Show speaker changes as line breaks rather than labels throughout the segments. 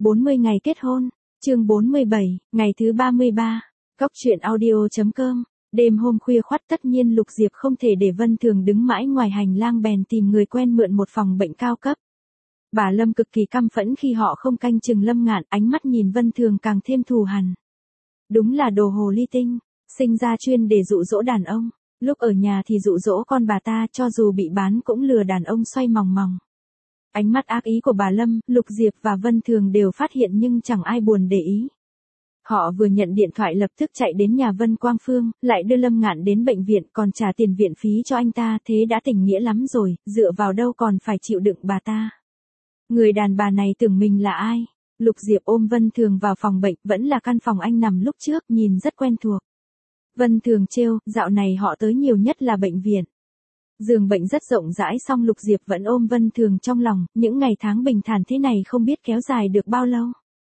40 ngày kết hôn, chương 47, ngày thứ 33, Cóc truyện audio.com. Đêm hôm khuya khoắt tất nhiên Lục Diệp không thể để Vân Thường đứng mãi ngoài hành lang bèn tìm người quen mượn một phòng bệnh cao cấp. Bà Lâm cực kỳ căm phẫn khi họ không canh chừng Lâm Ngạn, ánh mắt nhìn Vân Thường càng thêm thù hằn. Đúng là đồ hồ ly tinh, sinh ra chuyên để dụ dỗ đàn ông, lúc ở nhà thì dụ dỗ con bà ta, cho dù bị bán cũng lừa đàn ông xoay mòng mòng. Ánh mắt ác ý của bà Lâm, Lục Diệp và Vân Thường đều phát hiện nhưng chẳng ai buồn để ý. Họ vừa nhận điện thoại lập tức chạy đến nhà Vân Quang Phương, lại đưa Lâm Ngạn đến bệnh viện còn trả tiền viện phí cho anh ta, thế đã tình nghĩa lắm rồi, dựa vào đâu còn phải chịu đựng bà ta. Người đàn bà này tưởng mình là ai? Lục Diệp ôm Vân Thường vào phòng bệnh, vẫn là căn phòng anh nằm lúc trước, nhìn rất quen thuộc. Vân Thường trêu, dạo này họ tới nhiều nhất là bệnh viện. Giường bệnh rất rộng rãi song Lục Diệp vẫn ôm Vân Thường trong lòng, những ngày tháng bình thản thế này không biết kéo dài được bao lâu.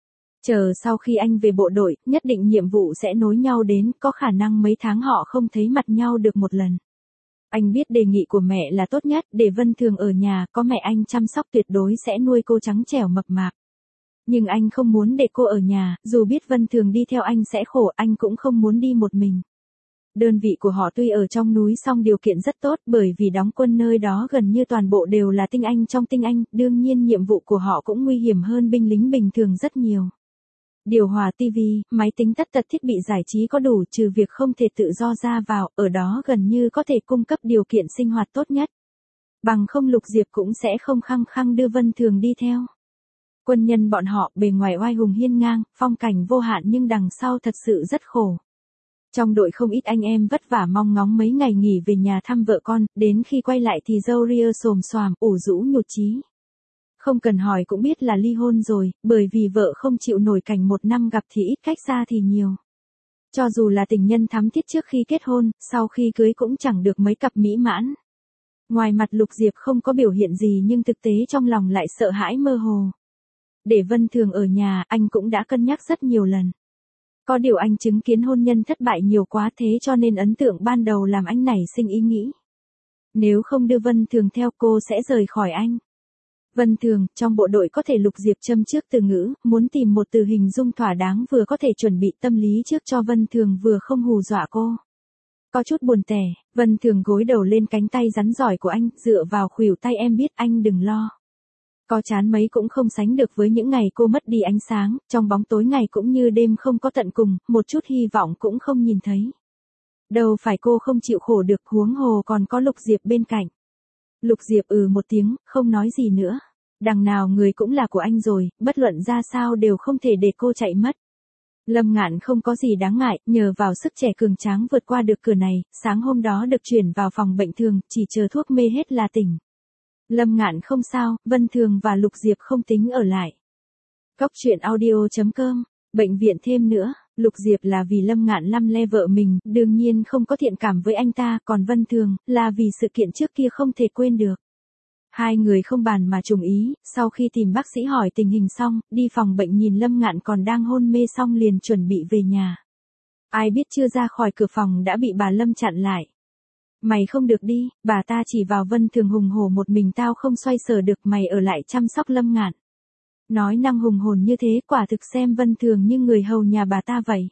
Chờ sau khi anh về bộ đội, nhất định nhiệm vụ sẽ nối nhau đến, có khả năng mấy tháng họ không thấy mặt nhau được một lần. Anh biết đề nghị của mẹ là tốt nhất, để Vân Thường ở nhà, có mẹ anh chăm sóc tuyệt đối sẽ nuôi cô trắng trẻo mập mạp. Nhưng anh không muốn để cô ở nhà, dù biết Vân Thường đi theo anh sẽ khổ, anh cũng không muốn đi một mình. Đơn vị của họ tuy ở trong núi song điều kiện rất tốt, bởi vì đóng quân nơi đó gần như toàn bộ đều là tinh anh trong tinh anh, đương nhiên nhiệm vụ của họ cũng nguy hiểm hơn binh lính bình thường rất nhiều. Điều hòa tivi, máy tính tất tật thiết bị giải trí có đủ, trừ việc không thể tự do ra vào, ở đó gần như có thể cung cấp điều kiện sinh hoạt tốt nhất. Bằng không Lục Diệp cũng sẽ không khăng khăng đưa Vân Thường đi theo. Quân nhân bọn họ bề ngoài oai hùng hiên ngang, phong cảnh vô hạn nhưng đằng sau thật sự rất khổ. Trong đội không ít anh em vất vả mong ngóng mấy ngày nghỉ về nhà thăm vợ con, đến khi quay lại thì râu ria xồm xoàm, ủ rũ nhụt chí. Không cần hỏi cũng biết là ly hôn rồi, bởi vì vợ không chịu nổi cảnh một năm gặp thì ít cách xa thì nhiều. Cho dù là tình nhân thắm thiết trước khi kết hôn, sau khi cưới cũng chẳng được mấy cặp mỹ mãn. Ngoài mặt Lục Diệp không có biểu hiện gì nhưng thực tế trong lòng lại sợ hãi mơ hồ. Để Vân Thường ở nhà, anh cũng đã cân nhắc rất nhiều lần. Có điều anh chứng kiến hôn nhân thất bại nhiều quá thế cho nên ấn tượng ban đầu làm anh nảy sinh ý nghĩ. Nếu không đưa Vân Thường theo cô sẽ rời khỏi anh. Vân Thường, trong bộ đội có thể Lục Diệp châm trước từ ngữ, muốn tìm một từ hình dung thỏa đáng vừa có thể chuẩn bị tâm lý trước cho Vân Thường vừa không hù dọa cô. Có chút buồn tẻ, Vân Thường gối đầu lên cánh tay rắn giỏi của anh, dựa vào khuỷu tay em biết anh đừng lo. Có chán mấy cũng không sánh được với những ngày cô mất đi ánh sáng, trong bóng tối ngày cũng như đêm không có tận cùng, một chút hy vọng cũng không nhìn thấy. Đâu phải cô không chịu khổ được, huống hồ còn có Lục Diệp bên cạnh. Lục Diệp một tiếng, không nói gì nữa. Đằng nào người cũng là của anh rồi, bất luận ra sao đều không thể để cô chạy mất. Lâm Ngạn không có gì đáng ngại, nhờ vào sức trẻ cường tráng vượt qua được cửa này, sáng hôm đó được chuyển vào phòng bệnh thường, chỉ chờ thuốc mê hết là tỉnh. Lâm Ngạn không sao, Vân Thường và Lục Diệp không tính ở lại. Cóc truyện audio.com, bệnh viện thêm nữa, Lục Diệp là vì Lâm Ngạn lăm le vợ mình, đương nhiên không có thiện cảm với anh ta, còn Vân Thường, là vì sự kiện trước kia không thể quên được. Hai người không bàn mà trùng ý, sau khi tìm bác sĩ hỏi tình hình xong, đi phòng bệnh nhìn Lâm Ngạn còn đang hôn mê xong liền chuẩn bị về nhà. Ai biết chưa ra khỏi cửa phòng đã bị bà Lâm chặn lại. Mày không được đi, bà ta chỉ vào Vân Thường hùng hổ một mình tao không xoay sở được, mày ở lại chăm sóc Lâm Ngạn. Nói năng hùng hồn như thế quả thực xem Vân Thường như người hầu nhà bà ta vậy.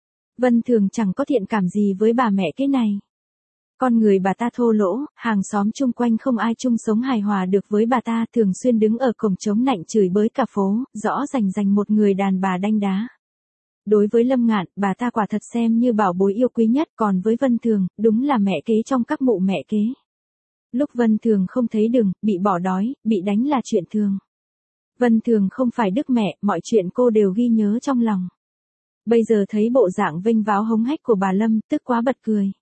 Vân Thường chẳng có thiện cảm gì với bà mẹ cái này. Con người bà ta thô lỗ, hàng xóm chung quanh không ai chung sống hài hòa được với bà ta, thường xuyên đứng ở cổng chống nạnh chửi bới cả phố, rõ rành một người đàn bà đanh đá. Đối với Lâm Ngạn, bà ta quả thật xem như bảo bối yêu quý nhất, còn với Vân Thường, đúng là mẹ kế trong các mụ mẹ kế. Lúc Vân Thường không thấy đường, bị bỏ đói, bị đánh là chuyện thường. Vân Thường không phải đức mẹ, mọi chuyện cô đều ghi nhớ trong lòng. Bây giờ thấy bộ dạng vênh váo hống hách của bà Lâm, tức quá bật cười.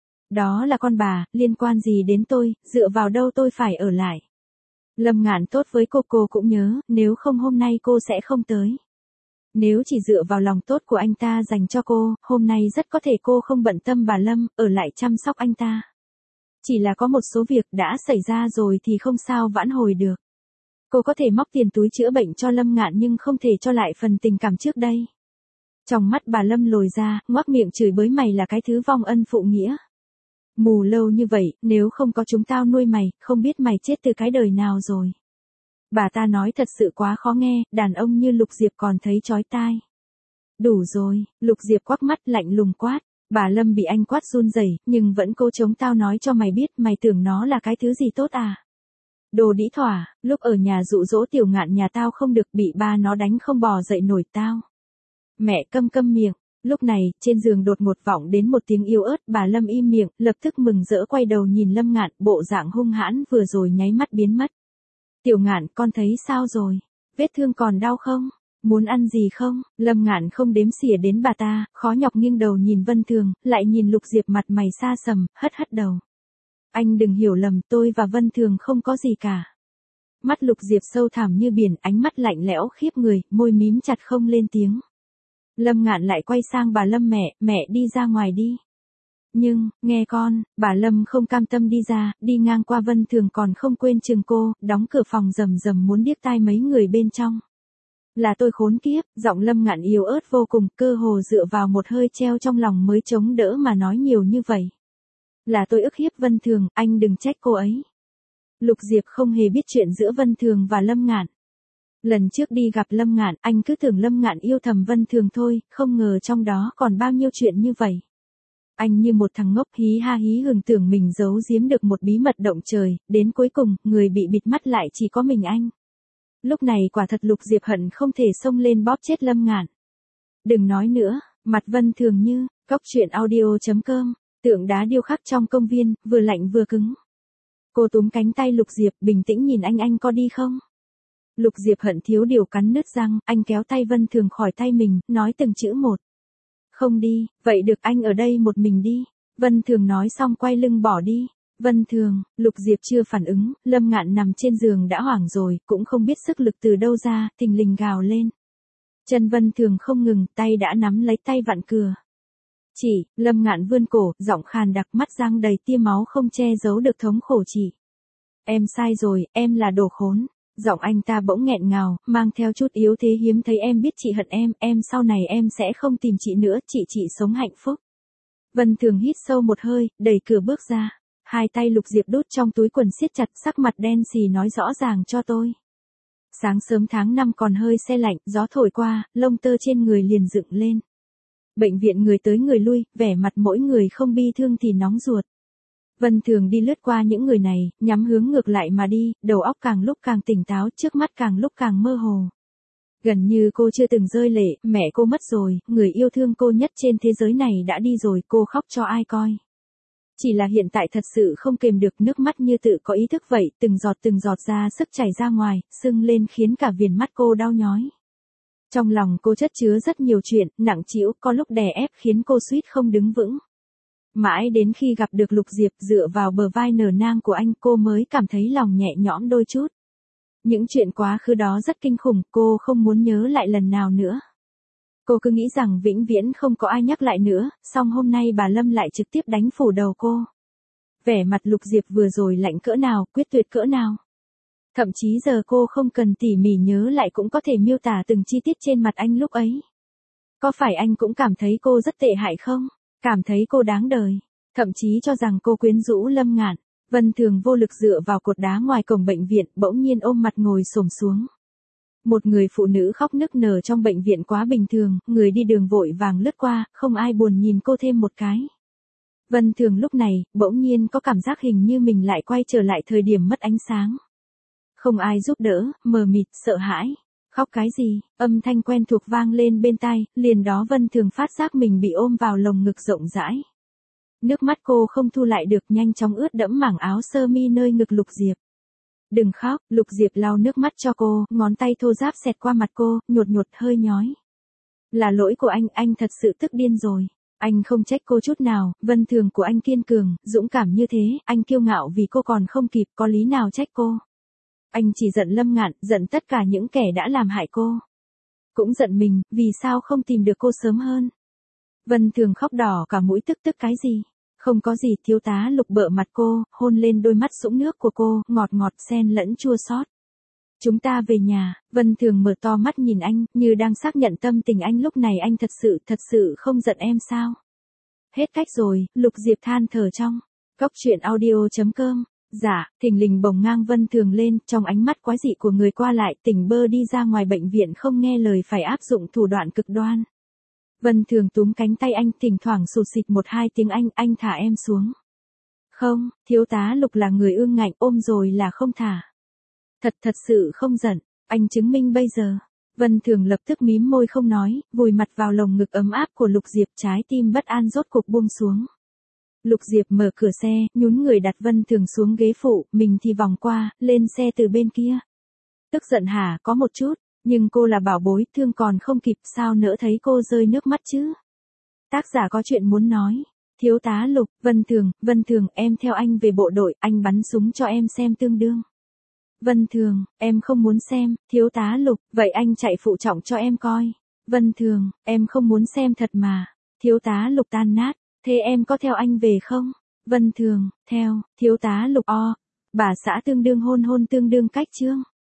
Đó là con bà, liên quan gì đến tôi, dựa vào đâu tôi phải ở lại. Lâm Ngạn tốt với cô cũng nhớ, nếu không hôm nay cô sẽ không tới. Nếu chỉ dựa vào lòng tốt của anh ta dành cho cô, hôm nay rất có thể cô không bận tâm bà Lâm, ở lại chăm sóc anh ta. Chỉ là có một số việc đã xảy ra rồi thì không sao vãn hồi được. Cô có thể móc tiền túi chữa bệnh cho Lâm Ngạn nhưng không thể cho lại phần tình cảm trước đây. Trong mắt bà Lâm lồi ra, ngoác miệng chửi bới mày là cái thứ vong ân phụ nghĩa. Mù lâu như vậy, nếu không có chúng tao nuôi mày, không biết mày chết từ cái đời nào rồi. Bà ta nói thật sự quá khó nghe, đàn ông như Lục Diệp còn thấy chói tai. Đủ rồi, Lục Diệp quắc mắt lạnh lùng quát. Bà Lâm bị anh quát run rẩy, nhưng vẫn cố chống tao nói cho mày biết, mày tưởng nó là cái thứ gì tốt à? Đồ đĩ thỏa, lúc ở nhà dụ dỗ Tiểu Ngạn nhà tao không được, bị ba nó đánh không bò dậy nổi tao. Mẹ câm miệng. Lúc này, trên giường đột ngột vọng đến một tiếng yếu ớt, bà Lâm im miệng, lập tức mừng rỡ quay đầu nhìn Lâm Ngạn, bộ dạng hung hãn vừa rồi nháy mắt biến mất. Tiểu Ngạn, con thấy sao rồi? Vết thương còn đau không? Muốn ăn gì không? Lâm Ngạn không đếm xỉa đến bà ta, khó nhọc nghiêng đầu nhìn Vân Thường, lại nhìn Lục Diệp mặt mày xa sầm, hất đầu. Anh đừng hiểu lầm, tôi và Vân Thường không có gì cả. Mắt Lục Diệp sâu thẳm như biển, ánh mắt lạnh lẽo khiếp người, môi mím chặt không lên tiếng. Lâm Ngạn lại quay sang bà Lâm, mẹ đi ra ngoài đi. Nhưng, nghe con, bà Lâm không cam tâm đi ra, đi ngang qua Vân Thường còn không quên chừng cô, đóng cửa phòng rầm rầm muốn điếc tai mấy người bên trong. Là tôi khốn kiếp, giọng Lâm Ngạn yếu ớt vô cùng, cơ hồ dựa vào một hơi treo trong lòng mới chống đỡ mà nói nhiều như vậy. Là tôi ức hiếp Vân Thường, anh đừng trách cô ấy. Lục Diệp không hề biết chuyện giữa Vân Thường và Lâm Ngạn. Lần trước đi gặp Lâm Ngạn, anh cứ tưởng Lâm Ngạn yêu thầm Vân Thường thôi, không ngờ trong đó còn bao nhiêu chuyện như vậy. Anh như một thằng ngốc hí ha hí hừng tưởng mình giấu giếm được một bí mật động trời, đến cuối cùng, người bị bịt mắt lại chỉ có mình anh. Lúc này quả thật Lục Diệp hận không thể xông lên bóp chết Lâm Ngạn. Đừng nói nữa, mặt Vân Thường như, cóc truyện audio.com, tượng đá điêu khắc trong công viên, vừa lạnh vừa cứng. Cô túm cánh tay Lục Diệp, bình tĩnh nhìn anh có đi không? Lục Diệp hận thiếu điều cắn nứt răng, anh kéo tay Vân Thường khỏi tay mình, nói từng chữ một. Không đi, vậy được anh ở đây một mình đi. Vân Thường nói xong quay lưng bỏ đi. Vân Thường, Lục Diệp chưa phản ứng, Lâm Ngạn nằm trên giường đã hoảng rồi, cũng không biết sức lực từ đâu ra, thình lình gào lên. Chân Vân Thường không ngừng, tay đã nắm lấy tay vặn cửa. Chị, Lâm Ngạn vươn cổ, giọng khàn đặc, mắt răng đầy tia máu không che giấu được thống khổ chị. Em sai rồi, em là đồ khốn. Giọng anh ta bỗng nghẹn ngào, mang theo chút yếu thế hiếm thấy, em biết chị hận em sau này em sẽ không tìm chị nữa, chị sống hạnh phúc. Vân Thường hít sâu một hơi, đẩy cửa bước ra. Hai tay Lục Diệp đút trong túi quần siết chặt, sắc mặt đen xì nói rõ ràng cho tôi. Sáng sớm tháng 5 còn hơi se lạnh, gió thổi qua, lông tơ trên người liền dựng lên. Bệnh viện người tới người lui, vẻ mặt mỗi người không bi thương thì nóng ruột. Vân Thường đi lướt qua những người này, nhắm hướng ngược lại mà đi, đầu óc càng lúc càng tỉnh táo, trước mắt càng lúc càng mơ hồ. Gần như cô chưa từng rơi lệ, mẹ cô mất rồi, người yêu thương cô nhất trên thế giới này đã đi rồi, cô khóc cho ai coi. Chỉ là hiện tại thật sự không kềm được, nước mắt như tự có ý thức vậy, từng giọt ra sức chảy ra ngoài, sưng lên khiến cả viền mắt cô đau nhói. Trong lòng cô chất chứa rất nhiều chuyện, nặng trĩu, có lúc đè ép khiến cô suýt không đứng vững. Mãi đến khi gặp được Lục Diệp, dựa vào bờ vai nở nang của anh, cô mới cảm thấy lòng nhẹ nhõm đôi chút. Những chuyện quá khứ đó rất kinh khủng, cô không muốn nhớ lại lần nào nữa. Cô cứ nghĩ rằng vĩnh viễn không có ai nhắc lại nữa, song hôm nay bà Lâm lại trực tiếp đánh phủ đầu cô. Vẻ mặt Lục Diệp vừa rồi lạnh cỡ nào, quyết tuyệt cỡ nào. Thậm chí giờ cô không cần tỉ mỉ nhớ lại cũng có thể miêu tả từng chi tiết trên mặt anh lúc ấy. Có phải anh cũng cảm thấy cô rất tệ hại không? Cảm thấy cô đáng đời. Thậm chí cho rằng cô quyến rũ Lâm Ngạn. Vân Thường vô lực dựa vào cột đá ngoài cổng bệnh viện, bỗng nhiên ôm mặt ngồi xổm xuống. Một người phụ nữ khóc nức nở trong bệnh viện quá bình thường, người đi đường vội vàng lướt qua, không ai buồn nhìn cô thêm một cái. Vân Thường lúc này, bỗng nhiên có cảm giác hình như mình lại quay trở lại thời điểm mất ánh sáng. Không ai giúp đỡ, mờ mịt, sợ hãi. Khóc cái gì? Âm thanh quen thuộc vang lên bên tai, liền đó Vân Thường phát giác mình bị ôm vào lồng ngực rộng rãi. Nước mắt cô không thu lại được, nhanh chóng ướt đẫm mảng áo sơ mi nơi ngực Lục Diệp. Đừng khóc, Lục Diệp lau nước mắt cho cô, ngón tay thô ráp xẹt qua mặt cô, nhột hơi nhói. Là lỗi của anh thật sự tức điên rồi. Anh không trách cô chút nào, Vân Thường của anh kiên cường, dũng cảm như thế, anh kiêu ngạo vì cô còn không kịp, có lý nào trách cô. Anh chỉ giận Lâm Ngạn, giận tất cả những kẻ đã làm hại cô. Cũng giận mình, vì sao không tìm được cô sớm hơn. Vân Thường khóc đỏ cả mũi, tức cái gì? Không có gì, thiếu tá Lục bợ mặt cô, hôn lên đôi mắt sũng nước của cô, ngọt ngọt xen lẫn chua xót. Chúng ta về nhà. Vân Thường mở to mắt nhìn anh, như đang xác nhận tâm tình anh lúc này, anh thật sự không giận em sao? Hết cách rồi, Lục Diệp than thở trong. Cóc truyện audio.com Dạ, thình lình bồng ngang Vân Thường lên, trong ánh mắt quái dị của người qua lại, tỉnh bơ đi ra ngoài bệnh viện không nghe lời phải áp dụng thủ đoạn cực đoan. Vân Thường túm cánh tay anh, thỉnh thoảng sụt sịt một hai tiếng anh thả em xuống. Không, thiếu tá Lục là người ương ngạnh, ôm rồi là không thả. Thật sự không giận, anh chứng minh bây giờ. Vân Thường lập tức mím môi không nói, vùi mặt vào lồng ngực ấm áp của Lục Diệp, trái tim bất an rốt cục buông xuống. Lục Diệp mở cửa xe, nhún người đặt Vân Thường xuống ghế phụ, mình thì vòng qua, lên xe từ bên kia. Tức giận hả, có một chút, nhưng cô là bảo bối, thương còn không kịp, sao nỡ thấy cô rơi nước mắt chứ. Tác giả có chuyện muốn nói. Thiếu tá Lục, Vân Thường, em theo anh về bộ đội, anh bắn súng cho em xem tương đương. Vân Thường, em không muốn xem, thiếu tá Lục, vậy anh chạy phụ trọng cho em coi. Vân Thường, em không muốn xem thật mà. Thiếu tá Lục tan nát, thế em có theo anh về không? Vân Thường, theo, thiếu tá Lục bà xã tương đương hôn tương đương cách chương.